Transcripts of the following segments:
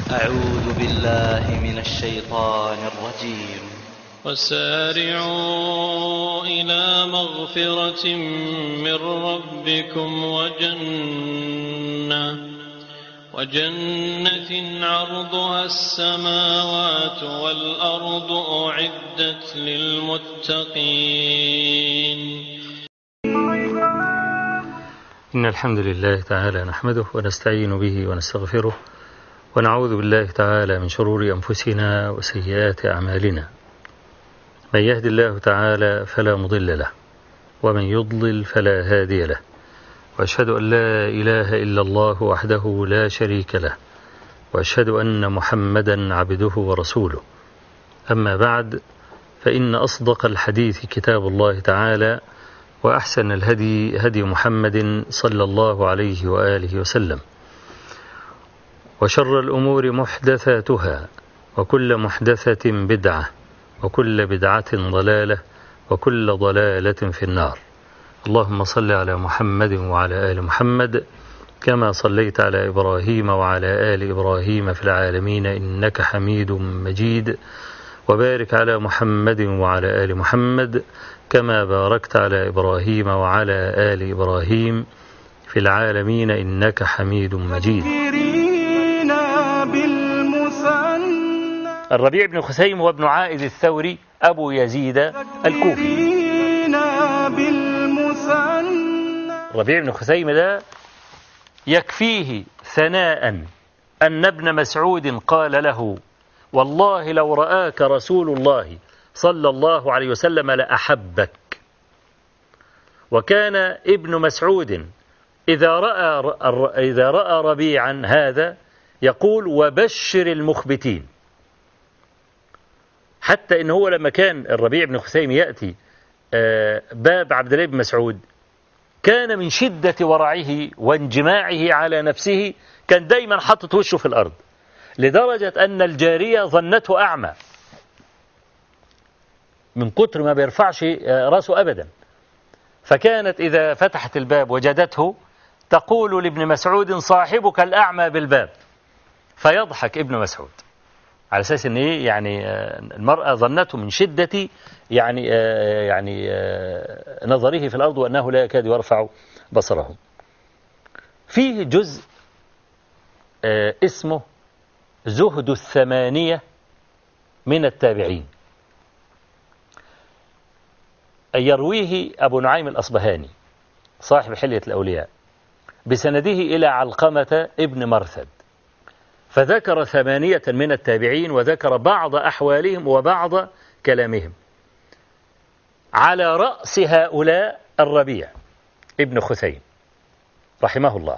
أعوذ بالله من الشيطان الرجيم. وسارعوا إلى مغفرة من ربكم وجنة عرضها السماوات والأرض أعدت للمتقين. إن الحمد لله تعالى نحمده ونستعين به ونستغفره ونعوذ بالله تعالى من شرور أنفسنا وسيئات أعمالنا. من يهد الله تعالى فلا مضل له ومن يضلل فلا هادي له، وأشهد أن لا إله إلا الله وحده لا شريك له، وأشهد أن محمدا عبده ورسوله. أما بعد، فإن أصدق الحديث كتاب الله تعالى، وأحسن الهدي هدي محمد صلى الله عليه وآله وسلم، وشر الأمور محدثاتها، وكل محدثة بدعة، وكل بدعة ضلالة، وكل ضلالة في النار. اللهم صل على محمد وعلى آل محمد كما صليت على إبراهيم وعلى آل إبراهيم في العالمين إنك حميد مجيد، وبارك على محمد وعلى آل محمد كما باركت على إبراهيم وعلى آل إبراهيم في العالمين إنك حميد مجيد. الربيع بن خثيم هو ابن عائذ الثوري أبو يزيد الكوفي. الربيع بن خثيم ده يكفيه ثناء أن ابن مسعود قال له: والله لو رآك رسول الله صلى الله عليه وسلم لأحبك. وكان ابن مسعود إذا رأى ربيعا هذا يقول: وبشر المخبتين. حتى إن هو لما كان الربيع بن خثيم يأتي باب عبد الله بن مسعود، كان من شدة ورعه وانجماعه على نفسه كان دايما حطت وشه في الأرض، لدرجة أن الجارية ظنته أعمى من كتر ما بيرفعش رأسه أبدا. فكانت إذا فتحت الباب وجدته تقول لابن مسعود: صاحبك الأعمى بالباب. فيضحك ابن مسعود على أساس أن يعني المرأة ظنته من شدة يعني نظره في الأرض وأنه لا يكاد يرفع بصره. فيه جزء اسمه زهد الثمانية من التابعين، يرويه أبو نعيم الأصبهاني صاحب حلية الأولياء بسنده إلى علقمة ابن مرثد، فذكر 8 من التابعين وذكر بعض أحوالهم وبعض كلامهم. على رأس هؤلاء الربيع ابن خثيم رحمه الله.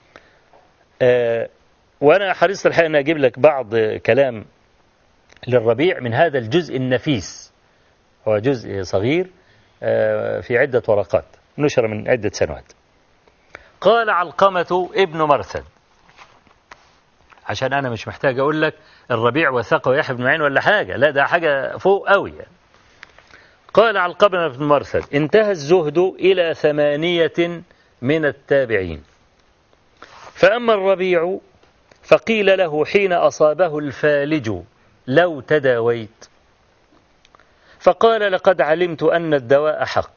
وأنا حريصت الحقيقة أن أجيب لك بعض كلام للربيع من هذا الجزء النفيس. هو جزء صغير في عدة ورقات نشر من عدة سنوات. قال علقمة ابن مرثد، عشان أنا مش محتاج أقول لك الربيع وثقه يحيى بن معين ولا حاجة، لا ده حاجة فوق قوي يعني. قال علقمة بن مرثد: انتهى الزهد إلى 8 من التابعين، فأما الربيع فقيل له حين أصابه الفالج: لو تداويت؟ فقال: لقد علمت أن الدواء حق،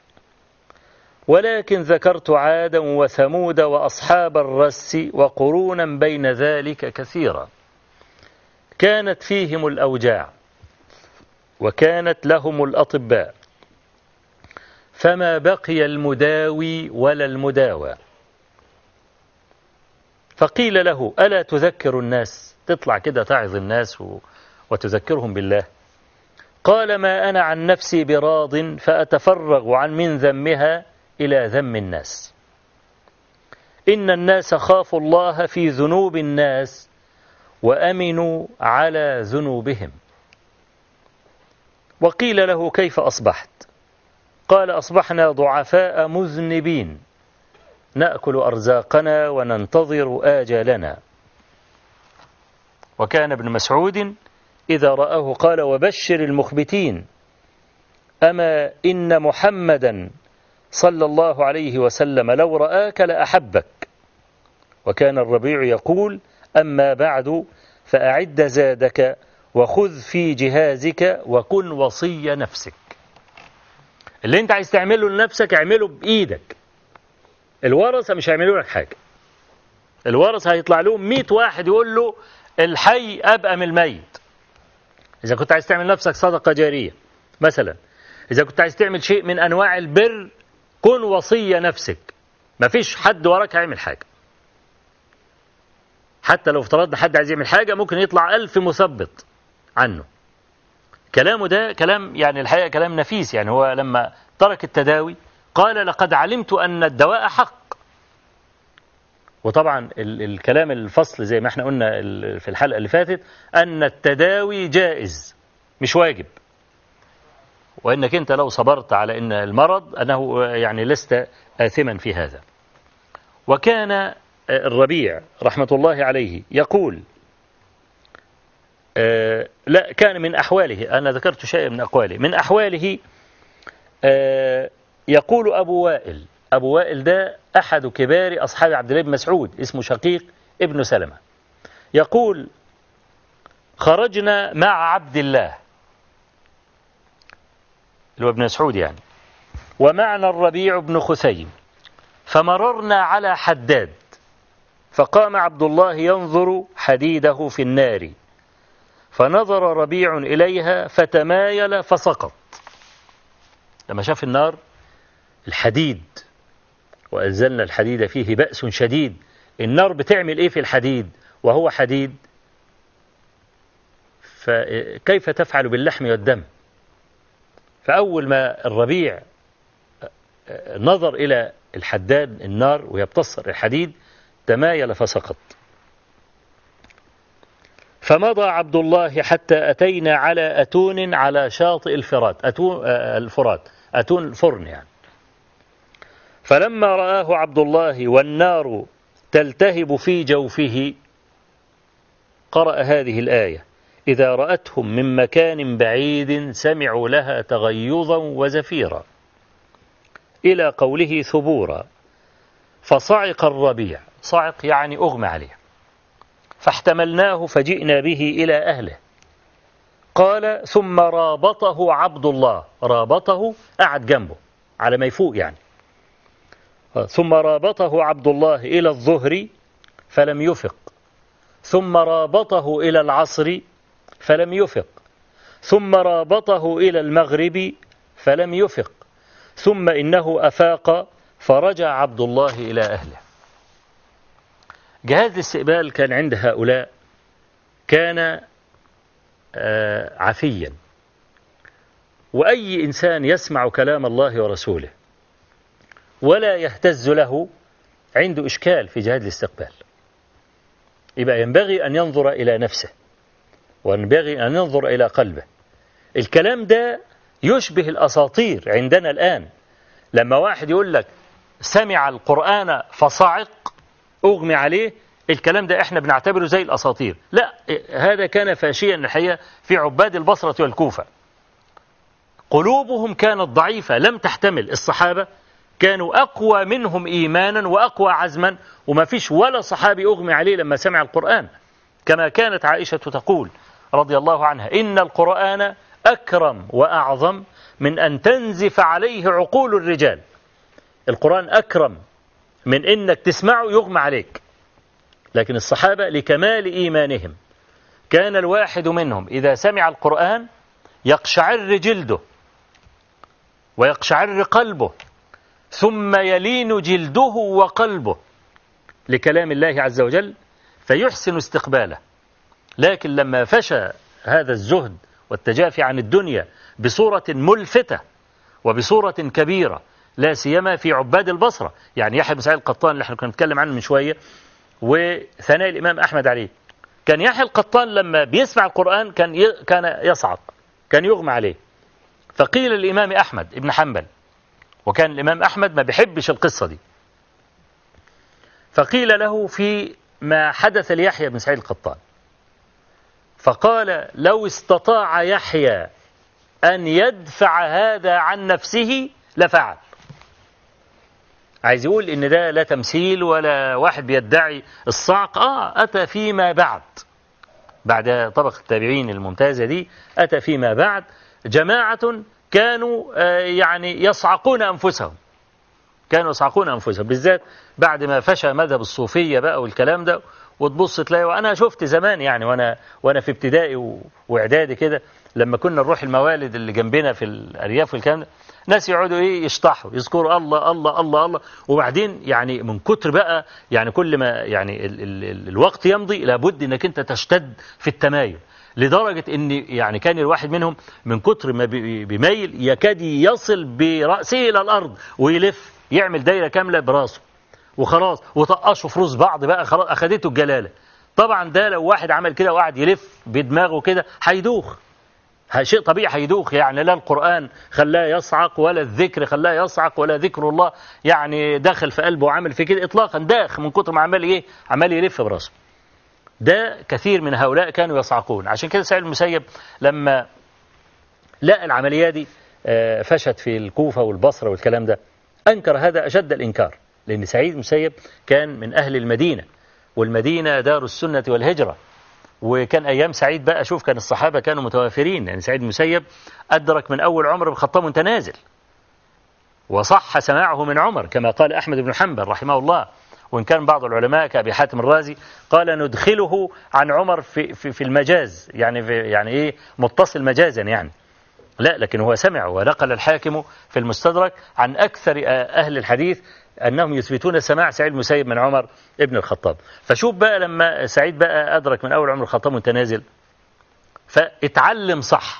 ولكن ذكرت عادا وثمود وأصحاب الرس وقرونا بين ذلك كثيرا، كانت فيهم الأوجاع وكانت لهم الأطباء، فما بقي المداوي ولا المداوى. فقيل له: ألا تذكر الناس؟ تطلع كده تعظ الناس وتذكرهم بالله. قال: ما أنا عن نفسي براض، فأتفرغ عن من ذمها إلى ذم الناس. إن الناس خافوا الله في ذنوب الناس وأمنوا على ذنوبهم. وقيل له: كيف أصبحت؟ قال: أصبحنا ضعفاء مذنبين، نأكل أرزاقنا وننتظر آجالنا. وكان ابن مسعود إذا رآه قال: وبشر المخبتين، أما إن محمدا صلى الله عليه وسلم لو رآك لأحبك. وكان الربيع يقول: أما بعد فأعد زادك وخذ في جهازك وكن وصي نفسك. اللي انت عايز تعمله لنفسك اعمله بإيدك. الورثة مش هيعملوا لك حاجة. الورثة هيطلع لهم 100 واحد يقول له الحي أبقى من الميت. إذا كنت عايز تعمل نفسك صدقة جارية مثلا، إذا كنت عايز تعمل شيء من أنواع البر، كن وصي نفسك. مفيش حد وراك هيعمل حاجة. حتى لو افترضنا حد عايز يعمل حاجة ممكن يطلع 1000 مثبت عنه. كلامه ده كلام يعني الحقيقة كلام نفيس. يعني هو لما ترك التداوي قال لقد علمت أن الدواء حق. وطبعا الكلام الفصل زي ما احنا قلنا في الحلقة اللي فاتت أن التداوي جائز مش واجب، وإنك أنت لو صبرت على أن المرض أنه يعني لست آثما في هذا. وكان الربيع رحمة الله عليه يقول لا كان من أحواله، أنا ذكرت شيء من أقواله، من أحواله يقول أبو وائل ده أحد كبار أصحاب عبد الله بن مسعود، اسمه شقيق ابن سلمة. يقول خرجنا مع عبد الله اللي هو ابن مسعود يعني، ومعنا الربيع بن خثيم، فمررنا على حداد، فقام عبد الله ينظر حديده في النار، فنظر ربيع إليها فتمايل فسقط. لما شاف النار الحديد، وأنزلنا الحديد فيه بأس شديد، النار بتعمل إيه في الحديد وهو حديد؟ فكيف تفعل باللحم والدم؟ فأول ما الربيع نظر إلى الحداد النار وهي بتصر الحديد تمايل فسقط. فمضى عبد الله حتى أتينا على أتون على شاطئ الفرات، أتون الفرن يعني. فلما رآه عبد الله والنار تلتهب في جوفه قرأ هذه الآية: إذا رأتهم من مكان بعيد سمعوا لها تغيظا وزفيرا، إلى قوله ثبورا. فصعق الربيع، صعق يعني أغمى عليه، فاحتملناه فجئنا به إلى أهله. قال ثم رابطه عبد الله، رابطه قعد جنبه على ما يفوق يعني. ثم رابطه عبد الله إلى الظهر فلم يفق، ثم رابطه إلى العصر فلم يفق، ثم رابطه إلى المغرب فلم يفق، ثم إنه أفاق فرجع عبد الله إلى أهله. جهاز الاستقبال كان عند هؤلاء كان عفيا، وأي إنسان يسمع كلام الله ورسوله ولا يهتز له عنده إشكال في جهاز الاستقبال. يبقى ينبغي أن ينظر إلى نفسه وينبغي أن ينظر إلى قلبه. الكلام ده يشبه الأساطير عندنا الآن، لما واحد يقول لك سمع القرآن فصعق أغمي عليه، الكلام ده احنا بنعتبره زي الأساطير. لا، هذا كان فاشيا الحقيقة في عباد البصرة والكوفة. قلوبهم كانت ضعيفة لم تحتمل. الصحابة كانوا أقوى منهم إيمانا وأقوى عزما، وما فيش ولا صحابي أغمي عليه لما سمع القرآن، كما كانت عائشة تقول رضي الله عنها: إن القرآن أكرم وأعظم من أن تنزف عليه عقول الرجال. القرآن أكرم من إنك تسمعه يغمى عليك. لكن الصحابة لكمال إيمانهم كان الواحد منهم إذا سمع القرآن يقشعر جلده ويقشعر قلبه، ثم يلين جلده وقلبه لكلام الله عز وجل فيحسن استقباله. لكن لما فشى هذا الزهد والتجافي عن الدنيا بصورة ملفتة وبصورة كبيرة، لا سيما في عباد البصرة، يعني يحيى بن سعيد القطان اللي احنا كنا نتكلم عنه من شوية، وثناء الإمام أحمد عليه، كان يحيى القطان لما بيسمع القرآن كان يصعق، كان يغمى عليه. فقيل للإمام أحمد ابن حنبل، وكان الإمام أحمد ما بيحبش القصة دي، فقيل له في ما حدث ليحيى بن سعيد القطان، فقال: لو استطاع يحيى أن يدفع هذا عن نفسه لفعل. عايز يقول إن ده لا تمثيل ولا واحد بيدعي الصعق، أتى فيما بعد بعد طبقة التابعين الممتازة دي أتى فيما بعد جماعة كانوا يعني يصعقون أنفسهم، كانوا يصعقون أنفسهم، بالذات بعد ما فشى مذهب الصوفية بقى والكلام ده. وتبص تلاقي، وأنا شفت زمان يعني وأنا في ابتدائي وإعدادي كده، لما كنا نروح الموالد اللي جنبنا في الأرياف والكلام ده، ناس يقعدوا يشطحوا يذكروا الله الله الله الله، وبعدين يعني من كتر بقى يعني كل ما يعني الوقت يمضي لابد انك انت تشتد في التمايل، لدرجة ان يعني كان الواحد منهم من كتر ما بيميل يكاد يصل برأسه الى الارض ويلف يعمل دايرة كاملة براسه وخلاص، وطقشوا في روس بعض بقى، خلاص اخدته الجلالة. طبعا ده لو واحد عمل كده وقعد يلف بدماغه كده هيدوخ، شيء طبيعي هيدوخ، يعني لا القرآن خلاه يصعق ولا الذكر خلاه يصعق ولا ذكر الله يعني دخل في قلبه وعمل في كده اطلاقا، داخ من كتر ما عمال يلف براسه. ده كثير من هؤلاء كانوا يصعقون. عشان كده سعيد المسيب لما لقى العملية دي فشت في الكوفة والبصرة والكلام ده، أنكر هذا أشد الإنكار، لأن سعيد المسيب كان من أهل المدينة، والمدينة دار السنة والهجرة، وكان أيام سعيد بقى شوف كان الصحابة كانوا متوافرين، يعني سعيد المسيب أدرك من أول عمر بخطام وانت نازل، وصح سماعه من عمر كما قال أحمد بن حنبل رحمه الله. وإن كان بعض العلماء كأبي حاتم الرازي قال ندخله عن عمر في المجاز، يعني إيه متصل مجازا يعني، لا لكن هو سمع. ونقل الحاكم في المستدرك عن أكثر أهل الحديث أنهم يثبتون سماع سعيد المسيب من عمر ابن الخطاب. فشوف بقى لما سعيد بقى أدرك من أول عمر الخطاب وانت نازل، فاتعلم صح.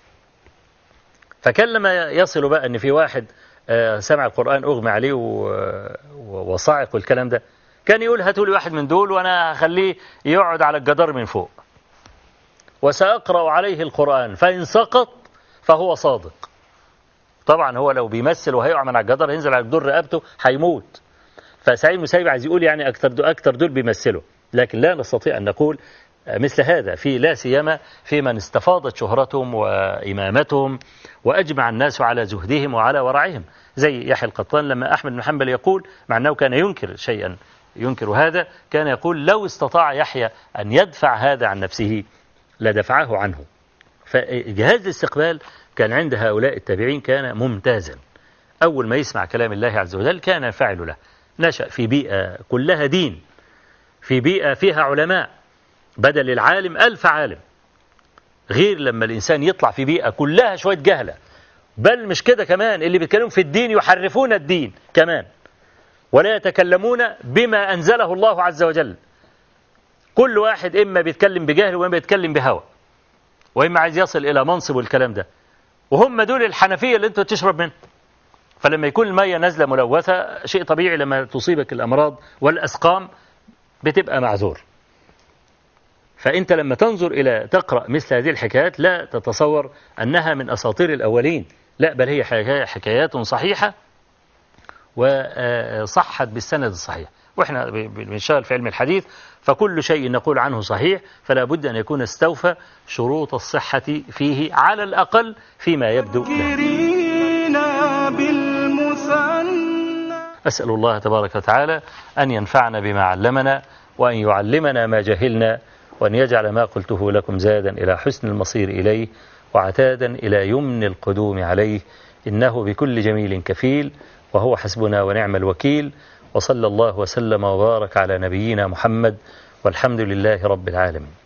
فكان لما يصل بقى أن في واحد سمع القرآن أغمى عليه وصاعق والكلام ده، كان يقول هاتوا لي واحد من دول وأنا هخليه يقعد على الجدار من فوق وسأقرأ عليه القرآن فإن سقط فهو صادق. طبعا هو لو بيمثل وهيقع من على الجدار هينزل على جدار رقبته هيموت. فسعيد المسيب عايز يقول يعني أكثر دول بيمثلوا، لكن لا نستطيع أن نقول مثل هذا في لا سيما في من استفاضت شهرتهم وإمامتهم وأجمع الناس على زهدهم وعلى ورعهم، زي يحيى القطان لما أحمد بن حنبل يقول، مع أنه كان ينكر شيئا ينكر هذا، كان يقول لو استطاع يحيى أن يدفع هذا عن نفسه لدفعه عنه. فجهاز الاستقبال كان عند هؤلاء التابعين كان ممتازا. أول ما يسمع كلام الله عز وجل كان ينفعل له. نشأ في بيئة كلها دين، في بيئة فيها علماء، بدل العالم 1000 عالم، غير لما الإنسان يطلع في بيئة كلها شوية جهلة. بل مش كده كمان، اللي بيتكلمون في الدين يحرفون الدين كمان، ولا يتكلمون بما أنزله الله عز وجل. كل واحد إما بيتكلم بجهل وإما بيتكلم بهوى، وإما عايز يصل إلى منصب والكلام ده، وهم دول الحنفية اللي أنت تشرب منه. فلما يكون المية نازلة ملوثة شيء طبيعي لما تصيبك الأمراض والأسقام بتبقى معذور. فأنت لما تنظر إلى تقرأ مثل هذه الحكايات لا تتصور أنها من أساطير الأولين، لا بل هي حكايات صحيحة وصحت بالسند الصحيح. وإحنا بنشتغل في علم الحديث فكل شيء نقول عنه صحيح، فلا بد أن يكون استوفى شروط الصحة فيه على الأقل فيما يبدو له. أسأل الله تبارك وتعالى أن ينفعنا بما علمنا، وأن يعلمنا ما جهلنا، وأن يجعل ما قلته لكم زادا إلى حسن المصير إليه وعتادا إلى يمن القدوم عليه، إنه بكل جميل كفيل، وهو حسبنا ونعم الوكيل. وصلى الله وسلم وبارك على نبينا محمد، والحمد لله رب العالمين.